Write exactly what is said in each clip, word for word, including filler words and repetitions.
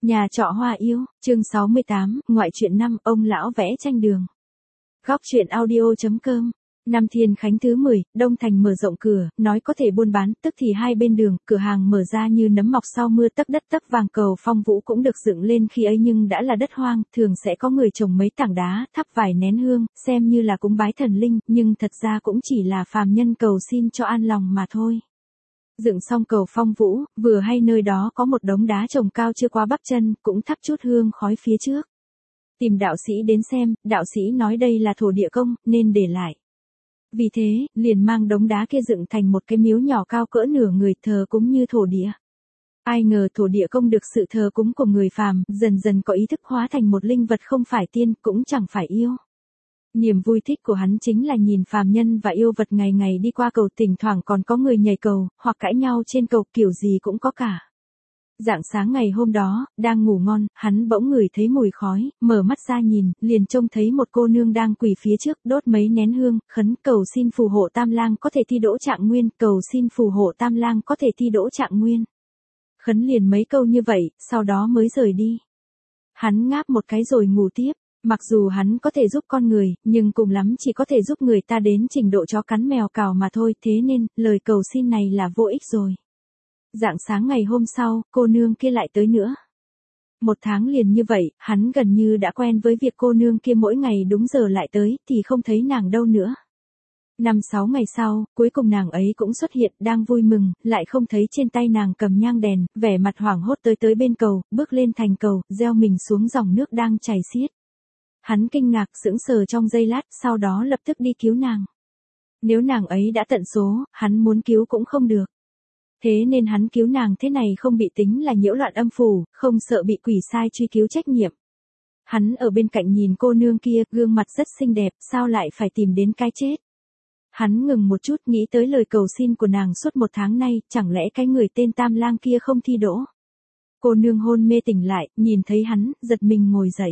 Nhà trọ hoa yêu, chương sáu mươi tám, ngoại truyện năm, ông lão vẽ tranh đường. Góc truyện audio chấm com. Năm Thiên Khánh thứ mười, Đông Thành mở rộng cửa, nói có thể buôn bán, tức thì hai bên đường, cửa hàng mở ra như nấm mọc sau mưa, tấc đất tấc vàng. Cầu Phong Vũ cũng được dựng lên khi ấy nhưng đã là đất hoang, thường sẽ có người trồng mấy tảng đá, thắp vài nén hương, xem như là cúng bái thần linh, nhưng thật ra cũng chỉ là phàm nhân cầu xin cho an lòng mà thôi. Dựng xong cầu Phong Vũ, vừa hay nơi đó có một đống đá trồng cao chưa qua bắp chân, cũng thắp chút hương khói phía trước. Tìm đạo sĩ đến xem, đạo sĩ nói đây là thổ địa công, nên để lại. Vì thế, liền mang đống đá kia dựng thành một cái miếu nhỏ cao cỡ nửa người, thờ cúng như thổ địa. Ai ngờ thổ địa công được sự thờ cúng của người phàm, dần dần có ý thức hóa thành một linh vật không phải tiên, cũng chẳng phải yêu. Niềm vui thích của hắn chính là nhìn phàm nhân và yêu vật ngày ngày đi qua cầu, thỉnh thoảng còn có người nhảy cầu, hoặc cãi nhau trên cầu, kiểu gì cũng có cả. Rạng sáng ngày hôm đó, đang ngủ ngon, hắn bỗng ngửi thấy mùi khói, mở mắt ra nhìn, liền trông thấy một cô nương đang quỳ phía trước, đốt mấy nén hương, khấn cầu xin phù hộ Tam Lang có thể thi đỗ trạng nguyên, cầu xin phù hộ Tam Lang có thể thi đỗ trạng nguyên. Khấn liền mấy câu như vậy, sau đó mới rời đi. Hắn ngáp một cái rồi ngủ tiếp. Mặc dù hắn có thể giúp con người, nhưng cùng lắm chỉ có thể giúp người ta đến trình độ chó cắn mèo cào mà thôi, thế nên, lời cầu xin này là vô ích rồi. Rạng sáng ngày hôm sau, cô nương kia lại tới nữa. Một tháng liền như vậy, hắn gần như đã quen với việc cô nương kia mỗi ngày đúng giờ lại tới, thì không thấy nàng đâu nữa. Năm sáu ngày sau, cuối cùng nàng ấy cũng xuất hiện, đang vui mừng, lại không thấy trên tay nàng cầm nhang đèn, vẻ mặt hoảng hốt tới tới bên cầu, bước lên thành cầu, gieo mình xuống dòng nước đang chảy xiết. Hắn kinh ngạc sững sờ trong giây lát, sau đó lập tức đi cứu nàng. Nếu nàng ấy đã tận số, hắn muốn cứu cũng không được. Thế nên hắn cứu nàng thế này không bị tính là nhiễu loạn âm phủ, không sợ bị quỷ sai truy cứu trách nhiệm. Hắn ở bên cạnh nhìn cô nương kia, gương mặt rất xinh đẹp, sao lại phải tìm đến cái chết. Hắn ngừng một chút, nghĩ tới lời cầu xin của nàng suốt một tháng nay, chẳng lẽ cái người tên Tam Lang kia không thi đỗ. Cô nương hôn mê tỉnh lại, nhìn thấy hắn, giật mình ngồi dậy.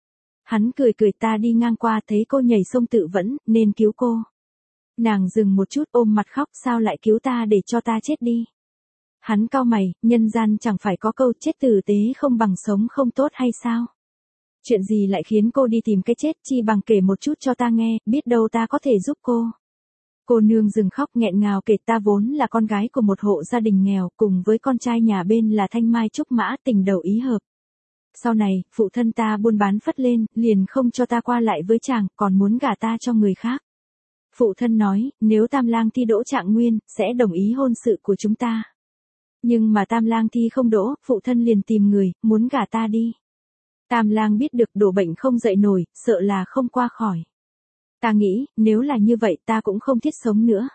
Hắn cười cười, ta đi ngang qua thấy cô nhảy sông tự vẫn, nên cứu cô. Nàng dừng một chút, ôm mặt khóc, sao lại cứu ta để cho ta chết đi. Hắn cau mày, nhân gian chẳng phải có câu chết tử tế không bằng sống không tốt hay sao? Chuyện gì lại khiến cô đi tìm cái chết, chi bằng kể một chút cho ta nghe, biết đâu ta có thể giúp cô. Cô nương dừng khóc nghẹn ngào kể, ta vốn là con gái của một hộ gia đình nghèo, cùng với con trai nhà bên là Thanh Mai Trúc Mã, tình đầu ý hợp. Sau này, phụ thân ta buôn bán phất lên, liền không cho ta qua lại với chàng, còn muốn gả ta cho người khác. Phụ thân nói, nếu Tam Lang thi đỗ trạng nguyên, sẽ đồng ý hôn sự của chúng ta. Nhưng mà Tam Lang thi không đỗ, phụ thân liền tìm người, muốn gả ta đi. Tam Lang biết được đổ bệnh không dậy nổi, sợ là không qua khỏi. Ta nghĩ, nếu là như vậy ta cũng không thiết sống nữa.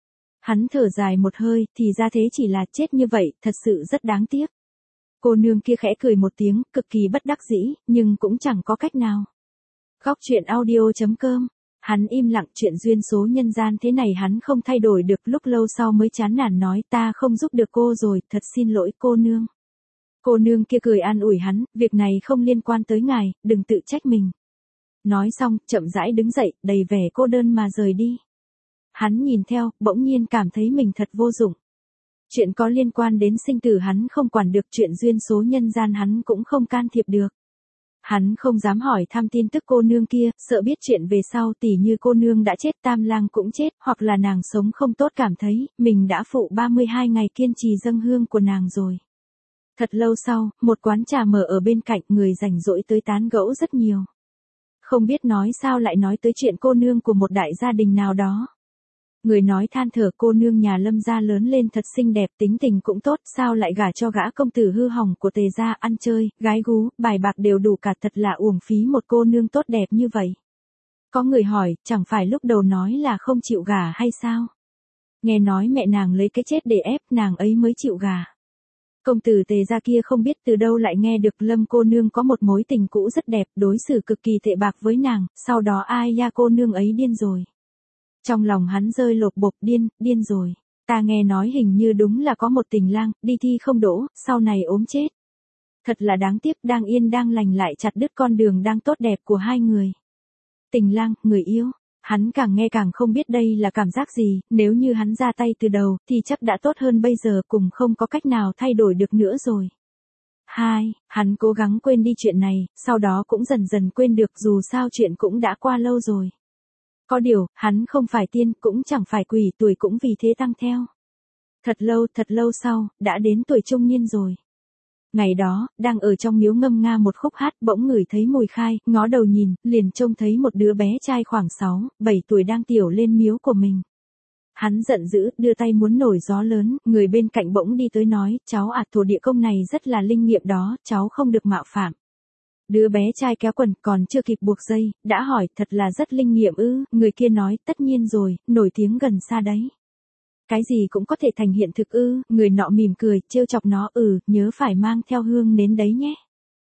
Hắn thở dài một hơi, thì ra thế chỉ là chết như vậy, thật sự rất đáng tiếc. Cô nương kia khẽ cười một tiếng, cực kỳ bất đắc dĩ, nhưng cũng chẳng có cách nào. Góc truyện audio chấm com. Hắn im lặng, chuyện duyên số nhân gian thế này hắn không thay đổi được, lúc lâu sau mới chán nản nói, ta không giúp được cô rồi, thật xin lỗi cô nương. Cô nương kia cười an ủi hắn, việc này không liên quan tới ngài, đừng tự trách mình. Nói xong, chậm rãi đứng dậy, đầy vẻ cô đơn mà rời đi. Hắn nhìn theo, bỗng nhiên cảm thấy mình thật vô dụng. Chuyện có liên quan đến sinh tử hắn không quản được, chuyện duyên số nhân gian hắn cũng không can thiệp được. Hắn không dám hỏi thăm tin tức cô nương kia, sợ biết chuyện về sau, tỉ như cô nương đã chết, Tam Lang cũng chết, hoặc là nàng sống không tốt, cảm thấy mình đã phụ ba mươi hai ngày kiên trì dâng hương của nàng rồi. Thật lâu sau, một quán trà mở ở bên cạnh, người rảnh rỗi tới tán gẫu rất nhiều. Không biết nói sao lại nói tới chuyện cô nương của một đại gia đình nào đó. Người nói than thở, cô nương nhà Lâm gia lớn lên thật xinh đẹp, tính tình cũng tốt, sao lại gả cho gã công tử hư hỏng của Tề gia, ăn chơi, gái gú, bài bạc đều đủ cả, thật là uổng phí một cô nương tốt đẹp như vậy. Có người hỏi, chẳng phải lúc đầu nói là không chịu gả hay sao? Nghe nói mẹ nàng lấy cái chết để ép nàng ấy mới chịu gả. Công tử Tề gia kia không biết từ đâu lại nghe được Lâm cô nương có một mối tình cũ rất đẹp, đối xử cực kỳ tệ bạc với nàng, sau đó ai ya cô nương ấy điên rồi. Trong lòng hắn rơi lột bột, điên, điên rồi. Ta nghe nói hình như đúng là có một tình lang, đi thi không đỗ, sau này ốm chết. Thật là đáng tiếc, đang yên đang lành lại chặt đứt con đường đang tốt đẹp của hai người. Tình lang, người yêu. Hắn càng nghe càng không biết đây là cảm giác gì, nếu như hắn ra tay từ đầu, thì chắc đã tốt hơn bây giờ, cùng không có cách nào thay đổi được nữa rồi. Hai, hắn cố gắng quên đi chuyện này, sau đó cũng dần dần quên được dù sao chuyện cũng đã qua lâu rồi. Có điều, hắn không phải tiên, cũng chẳng phải quỷ, tuổi cũng vì thế tăng theo. Thật lâu, thật lâu sau, đã đến tuổi trung niên rồi. Ngày đó, đang ở trong miếu ngâm nga một khúc hát, bỗng ngửi thấy mùi khai, ngó đầu nhìn, liền trông thấy một đứa bé trai khoảng sáu, bảy tuổi đang tiểu lên miếu của mình. Hắn giận dữ, đưa tay muốn nổi gió lớn, người bên cạnh bỗng đi tới nói, cháu à, thổ địa công này rất là linh nghiệm đó, cháu không được mạo phạm. Đứa bé trai kéo quần, còn chưa kịp buộc dây, đã hỏi, thật là rất linh nghiệm ư, người kia nói, tất nhiên rồi, nổi tiếng gần xa đấy. Cái gì cũng có thể thành hiện thực ư, người nọ mỉm cười, trêu chọc nó, ừ, nhớ phải mang theo hương nến đấy nhé.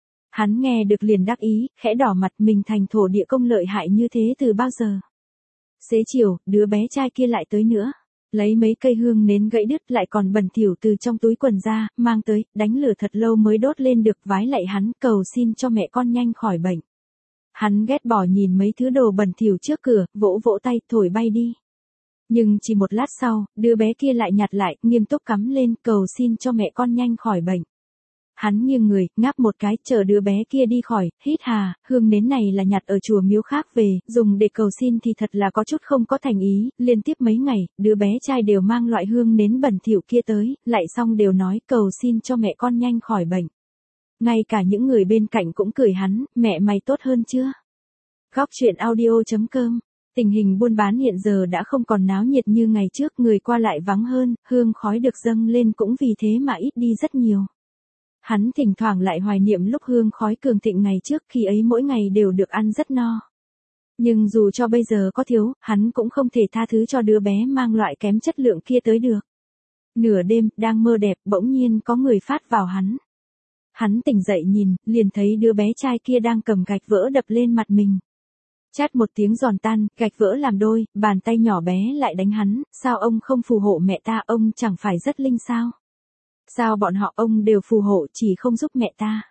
Hắn nghe được liền đắc ý, khẽ đỏ mặt, mình thành thổ địa công lợi hại như thế từ bao giờ. Xế chiều, đứa bé trai kia lại tới nữa. Lấy mấy cây hương nến gãy đứt lại còn bẩn thỉu từ trong túi quần ra, mang tới, đánh lửa thật lâu mới đốt lên được, vái lạy hắn, cầu xin cho mẹ con nhanh khỏi bệnh. Hắn ghét bỏ nhìn mấy thứ đồ bẩn thỉu trước cửa, vỗ vỗ tay, thổi bay đi. Nhưng chỉ một lát sau, đứa bé kia lại nhặt lại, nghiêm túc cắm lên, cầu xin cho mẹ con nhanh khỏi bệnh. Hắn nghiêng người, ngáp một cái, chờ đứa bé kia đi khỏi, hít hà, hương nến này là nhặt ở chùa miếu khác về, dùng để cầu xin thì thật là có chút không có thành ý, liên tiếp mấy ngày, đứa bé trai đều mang loại hương nến bẩn thỉu kia tới, lại xong đều nói cầu xin cho mẹ con nhanh khỏi bệnh. Ngay cả những người bên cạnh cũng cười hắn, mẹ mày tốt hơn chưa? Góc truyện audio chấm com. Tình hình buôn bán hiện giờ đã không còn náo nhiệt như ngày trước, người qua lại vắng hơn, hương khói được dâng lên cũng vì thế mà ít đi rất nhiều. Hắn thỉnh thoảng lại hoài niệm lúc hương khói cường thịnh ngày trước, khi ấy mỗi ngày đều được ăn rất no. Nhưng dù cho bây giờ có thiếu, hắn cũng không thể tha thứ cho đứa bé mang loại kém chất lượng kia tới được. Nửa đêm, đang mơ đẹp, bỗng nhiên có người phát vào hắn. Hắn tỉnh dậy nhìn, liền thấy đứa bé trai kia đang cầm gạch vỡ đập lên mặt mình. Chát một tiếng giòn tan, gạch vỡ làm đôi, bàn tay nhỏ bé lại đánh hắn, sao ông không phù hộ mẹ ta, ông chẳng phải rất linh sao? Sao bọn họ ông đều phù hộ chỉ không giúp mẹ ta?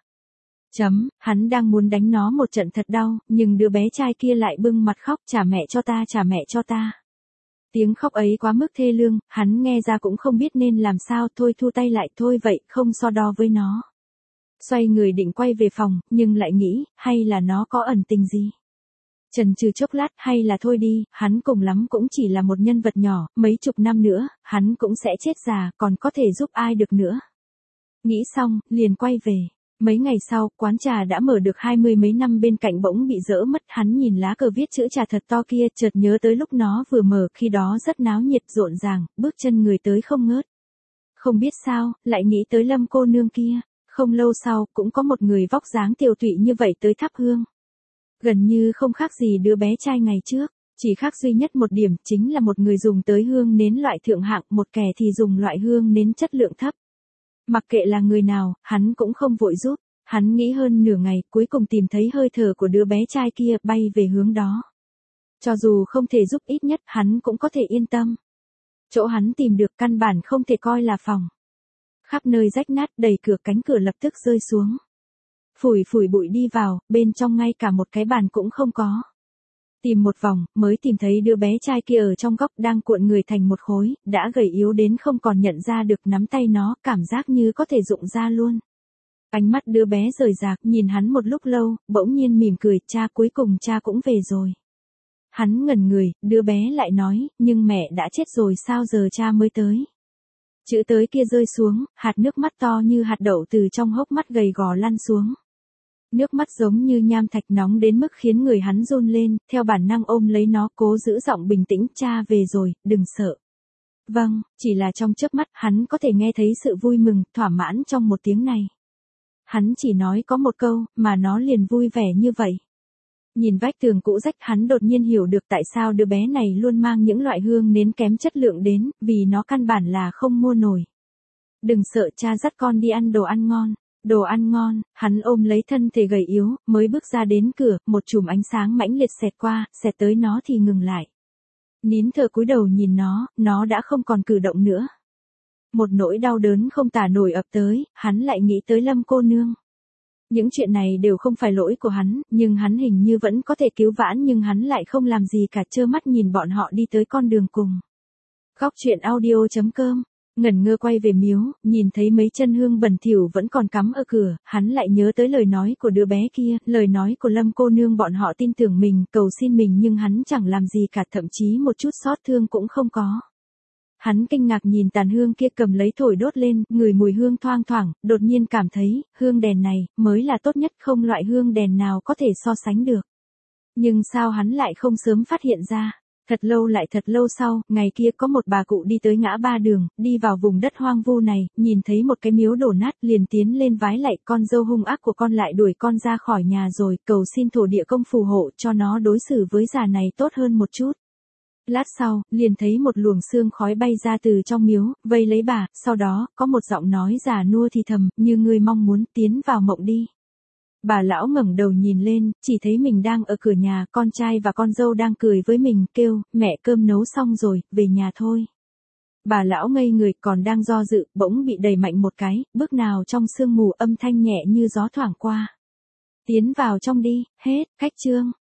Chấm, hắn đang muốn đánh nó một trận thật đau, nhưng đứa bé trai kia lại bưng mặt khóc, trả mẹ cho ta, trả mẹ cho ta. Tiếng khóc ấy quá mức thê lương, hắn nghe ra cũng không biết nên làm sao, thôi thu tay lại, thôi vậy, không so đo với nó. Xoay người định quay về phòng, nhưng lại nghĩ, hay là nó có ẩn tình gì? Chần chừ chốc lát, hay là thôi đi, hắn cùng lắm cũng chỉ là một nhân vật nhỏ, mấy chục năm nữa, hắn cũng sẽ chết già, còn có thể giúp ai được nữa. Nghĩ xong, liền quay về. Mấy ngày sau, quán trà đã mở được hai mươi mấy năm bên cạnh bỗng bị dỡ mất, hắn nhìn lá cờ viết chữ trà thật to kia, chợt nhớ tới lúc nó vừa mở, khi đó rất náo nhiệt rộn ràng, bước chân người tới không ngớt. Không biết sao, lại nghĩ tới Lâm cô nương kia, không lâu sau, cũng có một người vóc dáng tiều tụy như vậy tới thắp hương. Gần như không khác gì đứa bé trai ngày trước, chỉ khác duy nhất một điểm, chính là một người dùng tới hương nến loại thượng hạng, một kẻ thì dùng loại hương nến chất lượng thấp. Mặc kệ là người nào, hắn cũng không vội giúp, hắn nghĩ hơn nửa ngày, cuối cùng tìm thấy hơi thở của đứa bé trai kia, bay về hướng đó. Cho dù không thể giúp, ít nhất hắn cũng có thể yên tâm. Chỗ hắn tìm được căn bản không thể coi là phòng. Khắp nơi rách nát, đẩy cửa, cánh cửa lập tức rơi xuống. Phủi phủi bụi đi vào, bên trong ngay cả một cái bàn cũng không có. Tìm một vòng, mới tìm thấy đứa bé trai kia ở trong góc đang cuộn người thành một khối, đã gầy yếu đến không còn nhận ra được, nắm tay nó, cảm giác như có thể rụng ra luôn. Ánh mắt đứa bé rời rạc, nhìn hắn một lúc lâu, bỗng nhiên mỉm cười, cha, cuối cùng cha cũng về rồi. Hắn ngẩn người, đứa bé lại nói, nhưng mẹ đã chết rồi, sao giờ cha mới tới? Chữ tới kia rơi xuống, hạt nước mắt to như hạt đậu từ trong hốc mắt gầy gò lăn xuống. Nước mắt giống như nham thạch, nóng đến mức khiến người hắn run lên, theo bản năng ôm lấy nó, cố giữ giọng bình tĩnh, cha về rồi, đừng sợ. Vâng, chỉ là trong chớp mắt, hắn có thể nghe thấy sự vui mừng, thỏa mãn trong một tiếng này. Hắn chỉ nói có một câu, mà nó liền vui vẻ như vậy. Nhìn vách tường cũ rách, hắn đột nhiên hiểu được tại sao đứa bé này luôn mang những loại hương nến kém chất lượng đến, vì nó căn bản là không mua nổi. Đừng sợ, cha dắt con đi ăn đồ ăn ngon. Đồ ăn ngon, hắn ôm lấy thân thể gầy yếu, mới bước ra đến cửa, một chùm ánh sáng mãnh liệt xẹt qua, xẹt tới nó thì ngừng lại. Nín thở cúi đầu nhìn nó, nó đã không còn cử động nữa. Một nỗi đau đớn không tả nổi ập tới, hắn lại nghĩ tới Lâm cô nương. Những chuyện này đều không phải lỗi của hắn, nhưng hắn hình như vẫn có thể cứu vãn, nhưng hắn lại không làm gì cả, trơ mắt nhìn bọn họ đi tới con đường cùng. Góc truyện audio chấm com Ngẩn ngơ quay về miếu, nhìn thấy mấy chân hương bẩn thỉu vẫn còn cắm ở cửa, hắn lại nhớ tới lời nói của đứa bé kia, lời nói của Lâm cô nương bọn họ tin tưởng mình, cầu xin mình nhưng hắn chẳng làm gì cả, thậm chí một chút xót thương cũng không có. Hắn kinh ngạc nhìn tàn hương kia cầm lấy thổi đốt lên, ngửi mùi hương thoang thoảng, đột nhiên cảm thấy, hương đèn này, mới là tốt nhất, không loại hương đèn nào có thể so sánh được. Nhưng sao hắn lại không sớm phát hiện ra? Thật lâu lại thật lâu sau, ngày kia có một bà cụ đi tới ngã ba đường, đi vào vùng đất hoang vu này, nhìn thấy một cái miếu đổ nát, liền tiến lên vái lạy, con dâu hung ác của con lại đuổi con ra khỏi nhà rồi, cầu xin thổ địa công phù hộ cho nó đối xử với già này tốt hơn một chút. Lát sau, liền thấy một luồng sương khói bay ra từ trong miếu, vây lấy bà, sau đó, có một giọng nói già nua thì thầm, như ngươi mong muốn, tiến vào mộng đi. Bà lão ngẩng đầu nhìn lên, chỉ thấy mình đang ở cửa nhà, con trai và con dâu đang cười với mình, kêu, mẹ cơm nấu xong rồi, về nhà thôi. Bà lão ngây người, còn đang do dự, bỗng bị đẩy mạnh một cái, bước nào trong sương mù, âm thanh nhẹ như gió thoảng qua. Tiến vào trong đi, hết, khách chương.